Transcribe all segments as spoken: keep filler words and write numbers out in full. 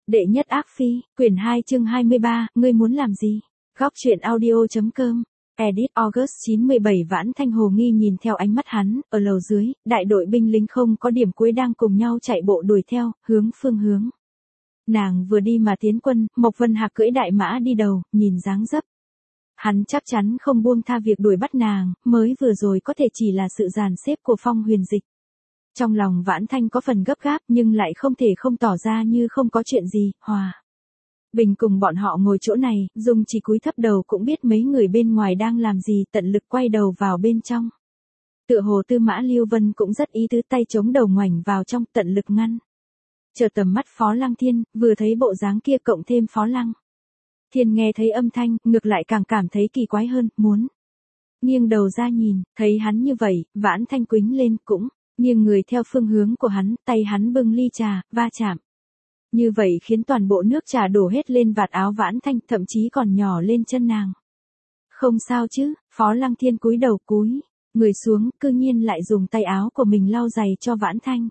Đệ nhất ác phi, quyển hai chương hai mươi ba, ngươi muốn làm gì? Góc truyện audio.com. Edit August chín mười bảy. Vãn Thanh hồ nghi nhìn theo ánh mắt hắn, ở lầu dưới, đại đội binh lính không có điểm cuối đang cùng nhau chạy bộ đuổi theo, hướng phương hướng. Nàng vừa đi mà tiến quân, Mộc Vân Hạc cưỡi đại mã đi đầu, nhìn dáng dấp. Hắn chắc chắn không buông tha việc đuổi bắt nàng, mới vừa rồi có thể chỉ là sự dàn xếp của Phong Huyền Dịch. Trong lòng Vãn Thanh có phần gấp gáp nhưng lại không thể không tỏ ra như không có chuyện gì, hòa. Bình cùng bọn họ ngồi chỗ này, Dung chỉ cúi thấp đầu cũng biết mấy người bên ngoài đang làm gì, tận lực quay đầu vào bên trong. Tựa hồ Tư Mã Lưu Vân cũng rất ý tứ, tay chống đầu ngoảnh vào trong, tận lực ngăn. Chợt tầm mắt Phó Lăng Thiên, vừa thấy bộ dáng kia cộng thêm Phó Lăng Thiên nghe thấy âm thanh, ngược lại càng cảm thấy kỳ quái hơn, muốn nghiêng đầu ra nhìn, thấy hắn như vậy, Vãn Thanh quĩnh lên cũng nghiêng người theo phương hướng của hắn, tay hắn bưng ly trà, va chạm. Như vậy khiến toàn bộ nước trà đổ hết lên vạt áo Vãn Thanh, thậm chí còn nhỏ lên chân nàng. Không sao chứ, Phó Lăng Thiên cúi đầu cúi người xuống, cư nhiên lại dùng tay áo của mình lau giày cho Vãn Thanh.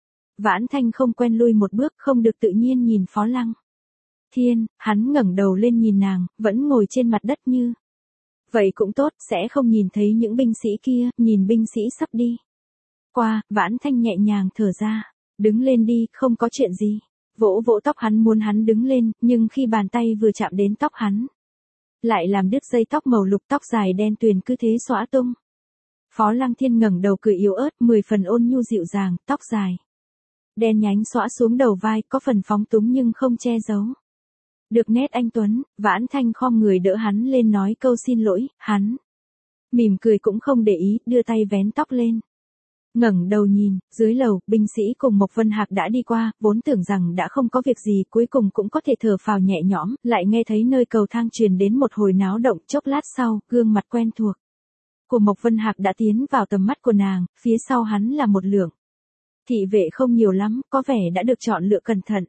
Vãn Thanh không quen lui một bước, không được tự nhiên nhìn Phó Lăng Thiên, hắn ngẩng đầu lên nhìn nàng, vẫn ngồi trên mặt đất như vậy cũng tốt, sẽ không nhìn thấy những binh sĩ kia, nhìn binh sĩ sắp đi qua, Vãn Thanh nhẹ nhàng thở ra, đứng lên đi, không có chuyện gì. Vỗ vỗ tóc hắn muốn hắn đứng lên, nhưng khi bàn tay vừa chạm đến tóc hắn, lại làm đứt dây tóc màu lục, tóc dài đen tuyền cứ thế xõa tung. Phó Lăng Thiên ngẩng đầu cười yếu ớt, mười phần ôn nhu dịu dàng, tóc dài đen nhánh xõa xuống đầu vai, có phần phóng túng nhưng không che giấu được nét anh tuấn. Vãn Thanh khom người đỡ hắn lên nói câu xin lỗi, hắn mỉm cười cũng không để ý, đưa tay vén tóc lên. Ngẩng đầu nhìn, dưới lầu, binh sĩ cùng Mộc Vân Hạc đã đi qua, vốn tưởng rằng đã không có việc gì, cuối cùng cũng có thể thở phào nhẹ nhõm, lại nghe thấy nơi cầu thang truyền đến một hồi náo động, chốc lát sau, gương mặt quen thuộc của Mộc Vân Hạc đã tiến vào tầm mắt của nàng, phía sau hắn là một lượng thị vệ không nhiều lắm, có vẻ đã được chọn lựa cẩn thận.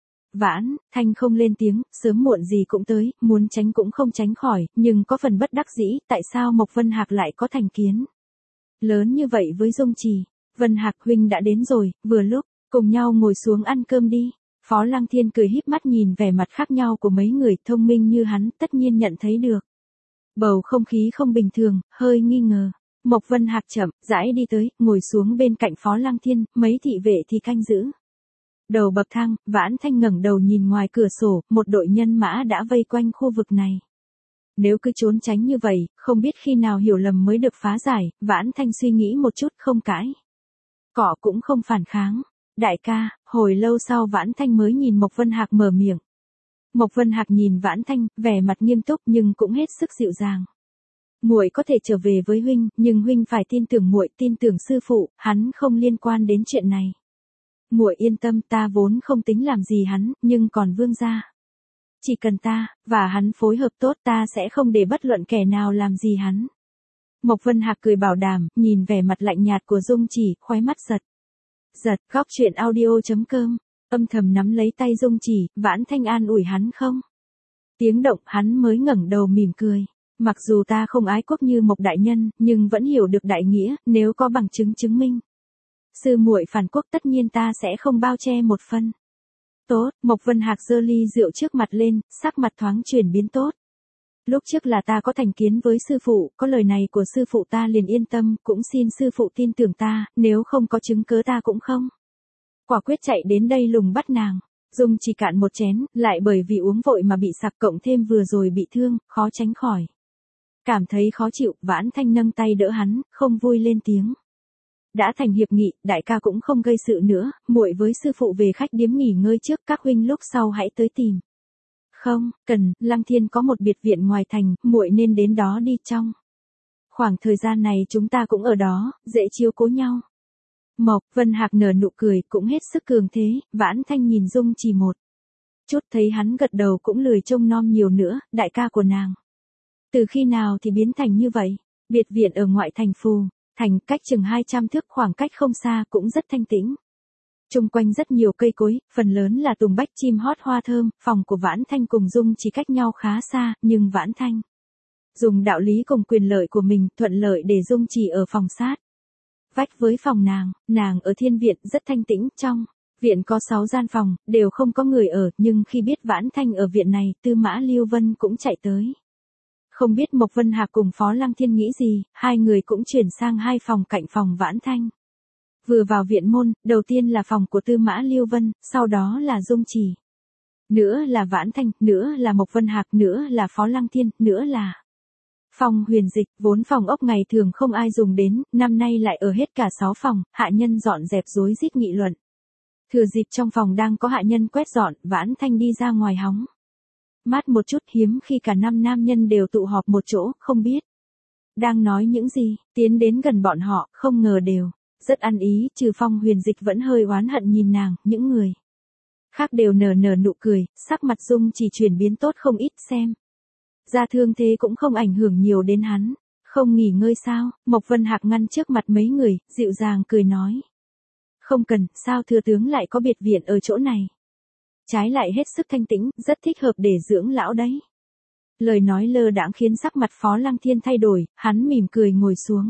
Vãn Thanh không lên tiếng, sớm muộn gì cũng tới, muốn tránh cũng không tránh khỏi, nhưng có phần bất đắc dĩ, tại sao Mộc Vân Hạc lại có thành kiến lớn như vậy với Dung Trì. Vân Hạc huynh đã đến rồi, vừa lúc, cùng nhau ngồi xuống ăn cơm đi. Phó Lăng Thiên cười híp mắt nhìn vẻ mặt khác nhau của mấy người, thông minh như hắn, tất nhiên nhận thấy được bầu không khí không bình thường, hơi nghi ngờ. Mộc Vân Hạc chậm rãi đi tới, ngồi xuống bên cạnh Phó Lăng Thiên, mấy thị vệ thì canh giữ đầu bậc thang. Vãn Thanh ngẩng đầu nhìn ngoài cửa sổ, một đội nhân mã đã vây quanh khu vực này. Nếu cứ trốn tránh như vậy, không biết khi nào hiểu lầm mới được phá giải. Vãn Thanh suy nghĩ một chút, không cãi cọ cũng không phản kháng. Đại ca, hồi lâu sau Vãn Thanh mới nhìn Mộc Vân Hạc mở miệng. Mộc Vân Hạc nhìn Vãn Thanh, vẻ mặt nghiêm túc nhưng cũng hết sức dịu dàng. Muội có thể trở về với huynh, nhưng huynh phải tin tưởng muội, tin tưởng sư phụ, hắn không liên quan đến chuyện này. Muội yên tâm, ta vốn không tính làm gì hắn, nhưng còn Vương gia, chỉ cần ta và hắn phối hợp tốt, ta sẽ không để bất luận kẻ nào làm gì hắn. Mộc Vân Hạc cười bảo đảm, nhìn vẻ mặt lạnh nhạt của Dung Chỉ, khóe mắt giật giật. Góc truyện audio.com. Âm thầm nắm lấy tay Dung Chỉ, Vãn Thanh an ủi hắn không tiếng động, hắn mới ngẩng đầu mỉm cười. Mặc dù ta không ái quốc như Mộc đại nhân, nhưng vẫn hiểu được đại nghĩa, nếu có bằng chứng chứng minh sư muội phản quốc, tất nhiên ta sẽ không bao che một phân. Tốt, Mộc Vân Hạc giơ ly rượu trước mặt lên, sắc mặt thoáng chuyển biến tốt. Lúc trước là ta có thành kiến với sư phụ, có lời này của sư phụ ta liền yên tâm, cũng xin sư phụ tin tưởng ta, nếu không có chứng cớ ta cũng không quả quyết chạy đến đây lùng bắt nàng. Dung chỉ cạn một chén, lại bởi vì uống vội mà bị sặc, cộng thêm vừa rồi bị thương, khó tránh khỏi cảm thấy khó chịu. Vãn Thanh nâng tay đỡ hắn, không vui lên tiếng. Đã thành hiệp nghị, đại ca cũng không gây sự nữa, muội với sư phụ về khách điếm nghỉ ngơi trước, các huynh lúc sau hãy tới tìm. Không cần, Lăng Thiên có một biệt viện ngoài thành, muội nên đến đó đi, trong khoảng thời gian này chúng ta cũng ở đó, dễ chiếu cố nhau. Mộc Vân Hạc nở nụ cười, cũng hết sức cường thế. Vãn Thanh nhìn Dung chỉ một chút, thấy hắn gật đầu cũng lười trông nom nhiều nữa. Đại ca của nàng từ khi nào thì biến thành như vậy? Biệt viện ở ngoại thành Phù thành, cách chừng hai trăm thước, khoảng cách không xa, cũng rất thanh tĩnh. Chung quanh rất nhiều cây cối, phần lớn là tùng bách, chim hót hoa thơm. Phòng của Vãn Thanh cùng Dung chỉ cách nhau khá xa, nhưng Vãn Thanh dùng đạo lý cùng quyền lợi của mình, thuận lợi để Dung chỉ ở phòng sát vách với phòng nàng. Nàng ở thiên viện rất thanh tĩnh, trong Viện có sáu gian phòng, đều không có người ở, nhưng khi biết Vãn Thanh ở viện này, Tư Mã Lưu Vân cũng chạy tới. Không biết Mộc Vân Hạc cùng Phó Lăng Thiên nghĩ gì, hai người cũng chuyển sang hai phòng cạnh phòng Vãn Thanh. Vừa vào viện môn, đầu tiên là phòng của Tư Mã Lưu Vân, sau đó là Dung Chỉ. Nữa là Vãn Thanh, nữa là Mộc Vân Hạc, nữa là Phó Lăng Thiên, nữa là phòng Huyền Dịch. Vốn phòng ốc ngày thường không ai dùng đến, năm nay lại ở hết cả sáu phòng, hạ nhân dọn dẹp rối rít nghị luận. Thừa dịp trong phòng đang có hạ nhân quét dọn, Vãn Thanh đi ra ngoài hóng mát một chút, hiếm khi cả năm nam nhân đều tụ họp một chỗ, không biết đang nói những gì, tiến đến gần bọn họ, không ngờ đều rất ăn ý, trừ Phong Huyền Dịch vẫn hơi oán hận nhìn nàng, những người khác đều nở nở nụ cười, sắc mặt Dung chỉ chuyển biến tốt không ít, xem ra thương thế cũng không ảnh hưởng nhiều đến hắn. Không nghỉ ngơi sao? Mộc Vân Hạc ngăn trước mặt mấy người, dịu dàng cười nói. Không cần, sao thừa tướng lại có biệt viện ở chỗ này? Trái lại hết sức thanh tĩnh, rất thích hợp để dưỡng lão đấy. Lời nói lơ đãng khiến sắc mặt Phó Lăng Thiên thay đổi, hắn mỉm cười ngồi xuống.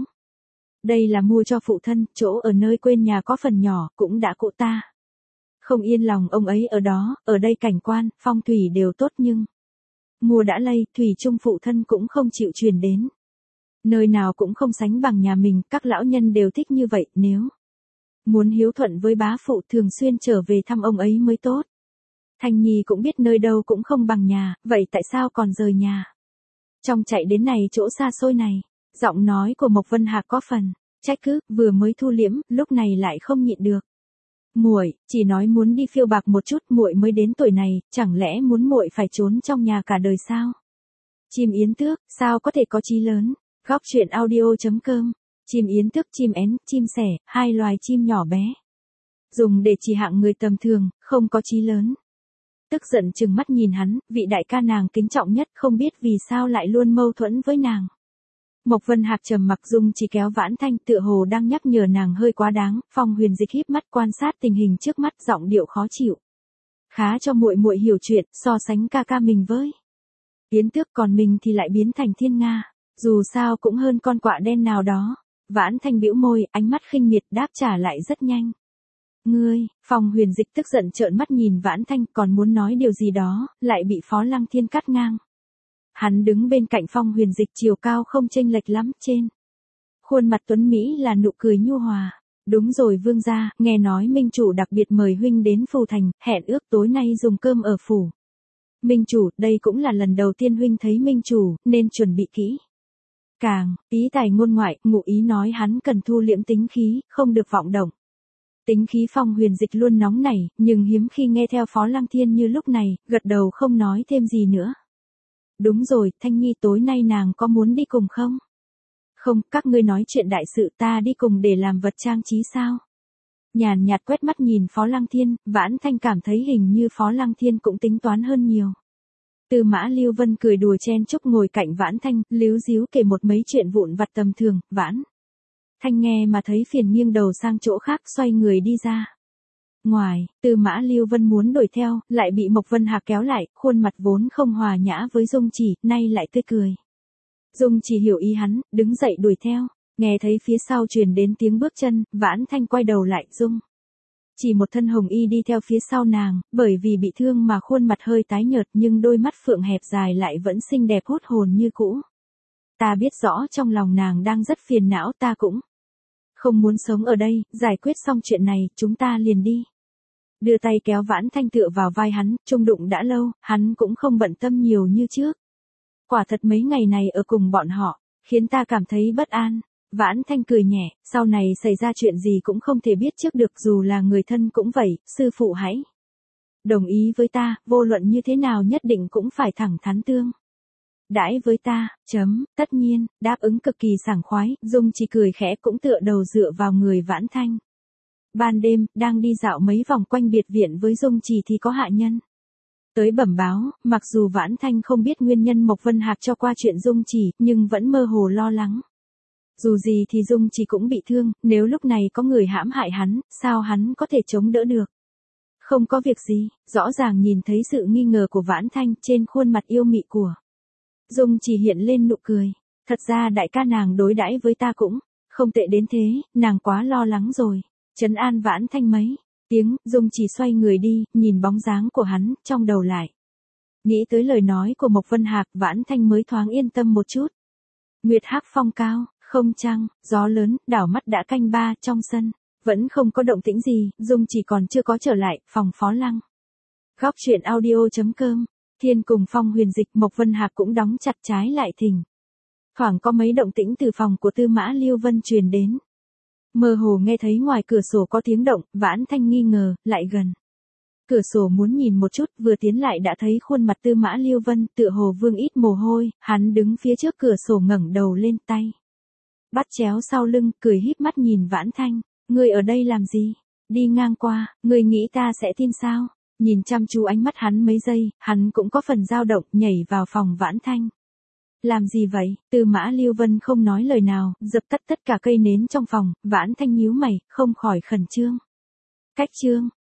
Đây là mua cho phụ thân, chỗ ở nơi quên nhà có phần nhỏ, cũng đã cụ ta không yên lòng ông ấy ở đó, ở đây cảnh quan, phong thủy đều tốt nhưng mua đã lây, thủy chung phụ thân cũng không chịu truyền đến. Nơi nào cũng không sánh bằng nhà mình, các lão nhân đều thích như vậy, nếu muốn hiếu thuận với bá phụ thường xuyên trở về thăm ông ấy mới tốt. Thanh Nhi cũng biết nơi đâu cũng không bằng nhà, vậy tại sao còn rời nhà? Trong chạy đến này chỗ xa xôi này, giọng nói của Mộc Vân Hạc có phần trách cứ, vừa mới thu liễm, lúc này lại không nhịn được. Muội, chỉ nói muốn đi phiêu bạc một chút, muội mới đến tuổi này, chẳng lẽ muốn muội phải trốn trong nhà cả đời sao? Chim yến tước, sao có thể có chí lớn? Góc truyện audio chấm com. Chim yến tước, chim én, chim sẻ, hai loài chim nhỏ bé. Dùng để chỉ hạng người tầm thường, không có chí lớn. Tức giận trừng mắt nhìn hắn, vị đại ca nàng kính trọng nhất, không biết vì sao lại luôn mâu thuẫn với nàng. Mộc Vân Hạc trầm mặc, Dung chỉ kéo Vãn Thanh, tựa hồ đang nhắc nhở nàng hơi quá đáng. Phong Huyền Dịch híp mắt quan sát tình hình trước mắt, giọng điệu khó chịu. Khá cho muội muội hiểu chuyện, so sánh ca ca mình với yến tước, còn mình thì lại biến thành thiên nga, dù sao cũng hơn con quạ đen nào đó. Vãn Thanh bĩu môi, ánh mắt khinh miệt, đáp trả lại rất nhanh. Ngươi, Phong Huyền Dịch tức giận trợn mắt nhìn Vãn Thanh, còn muốn nói điều gì đó, lại bị Phó Lăng Thiên cắt ngang. Hắn đứng bên cạnh Phong Huyền Dịch, chiều cao không chênh lệch lắm, trên khuôn mặt tuấn mỹ là nụ cười nhu hòa. Đúng rồi vương gia, nghe nói minh chủ đặc biệt mời huynh đến Phù Thành, hẹn ước tối nay dùng cơm ở phủ. Minh chủ, đây cũng là lần đầu tiên huynh thấy minh chủ, nên chuẩn bị kỹ càng, ý tài ngôn ngoại, ngụ ý nói hắn cần thu liễm tính khí, không được vọng động. Tính khí Phong Huyền Dịch luôn nóng nảy, nhưng hiếm khi nghe theo Phó Lăng Thiên như lúc này, gật đầu không nói thêm gì nữa. Đúng rồi, Thanh Nhi tối nay nàng có muốn đi cùng không? Không, các ngươi nói chuyện đại sự, ta đi cùng để làm vật trang trí sao? Nhàn nhạt quét mắt nhìn Phó Lăng Thiên, Vãn Thanh cảm thấy hình như Phó Lăng Thiên cũng tính toán hơn nhiều. Tư Mã Lưu Vân cười đùa chen chúc ngồi cạnh Vãn Thanh, líu díu kể một mấy chuyện vụn vặt tầm thường. Vãn Thanh nghe mà thấy phiền, nghiêng đầu sang chỗ khác, xoay người đi ra ngoài. Tư Mã Lưu Vân muốn đuổi theo, lại bị Mộc Vân Hạc kéo lại, khuôn mặt vốn không hòa nhã với Dung Chỉ, nay lại tươi cười. Dung Chỉ hiểu ý hắn, đứng dậy đuổi theo. Nghe thấy phía sau truyền đến tiếng bước chân, Vãn Thanh quay đầu lại, Dung Chỉ một thân hồng y đi theo phía sau nàng, bởi vì bị thương mà khuôn mặt hơi tái nhợt, nhưng đôi mắt phượng hẹp dài lại vẫn xinh đẹp hút hồn như cũ. Ta biết rõ trong lòng nàng đang rất phiền não, ta cũng không muốn sống ở đây, giải quyết xong chuyện này, chúng ta liền đi. Đưa tay kéo Vãn Thanh tựa vào vai hắn, chung đụng đã lâu, hắn cũng không bận tâm nhiều như trước. Quả thật mấy ngày này ở cùng bọn họ, khiến ta cảm thấy bất an. Vãn Thanh cười nhẹ, sau này xảy ra chuyện gì cũng không thể biết trước được, dù là người thân cũng vậy, sư phụ hãy đồng ý với ta, vô luận như thế nào nhất định cũng phải thẳng thắn tương đãi với ta, chấm, tất nhiên, đáp ứng cực kỳ sảng khoái, Dung chỉ cười khẽ cũng tựa đầu dựa vào người Vãn Thanh. Ban đêm, đang đi dạo mấy vòng quanh biệt viện với Dung Chỉ thì có hạ nhân tới bẩm báo, mặc dù Vãn Thanh không biết nguyên nhân Mộc Vân Hạc cho qua chuyện Dung Chỉ, nhưng vẫn mơ hồ lo lắng. Dù gì thì Dung Chỉ cũng bị thương, nếu lúc này có người hãm hại hắn, sao hắn có thể chống đỡ được? Không có việc gì, rõ ràng nhìn thấy sự nghi ngờ của Vãn Thanh, trên khuôn mặt yêu mị của Dung Chỉ hiện lên nụ cười. Thật ra đại ca nàng đối đãi với ta cũng không tệ đến thế, nàng quá lo lắng rồi. Trấn an Vãn Thanh mấy tiếng, Dung chỉ xoay người đi, nhìn bóng dáng của hắn, trong đầu lại. Nghĩ tới lời nói của Mộc Vân Hạc, Vãn Thanh mới thoáng yên tâm một chút. Nguyệt hắc phong cao, không trăng, gió lớn, đảo mắt đã canh ba, trong sân. Vẫn không có động tĩnh gì, Dung chỉ còn chưa có trở lại, phòng Phó Lăng. Góc truyện audio.com, Thiên cùng Phong Huyền Dịch, Mộc Vân Hạc cũng đóng chặt trái lại thình. Thoảng có mấy động tĩnh từ phòng của Tư Mã Lưu Vân truyền đến. Mơ hồ nghe thấy ngoài cửa sổ có tiếng động, Vãn Thanh nghi ngờ, lại gần. Cửa sổ muốn nhìn một chút, vừa tiến lại đã thấy khuôn mặt Tư Mã Lưu Vân, tựa hồ vương ít mồ hôi, hắn đứng phía trước cửa sổ ngẩng đầu lên, tay bắt chéo sau lưng, cười híp mắt nhìn Vãn Thanh, ngươi ở đây làm gì? Đi ngang qua, ngươi nghĩ ta sẽ tin sao? Nhìn chăm chú ánh mắt hắn mấy giây, hắn cũng có phần dao động, nhảy vào phòng Vãn Thanh. Làm gì vậy? Tư Mã Lưu Vân không nói lời nào, dập tắt tất cả cây nến trong phòng, Vãn Thanh nhíu mày, không khỏi khẩn trương. Cách trương,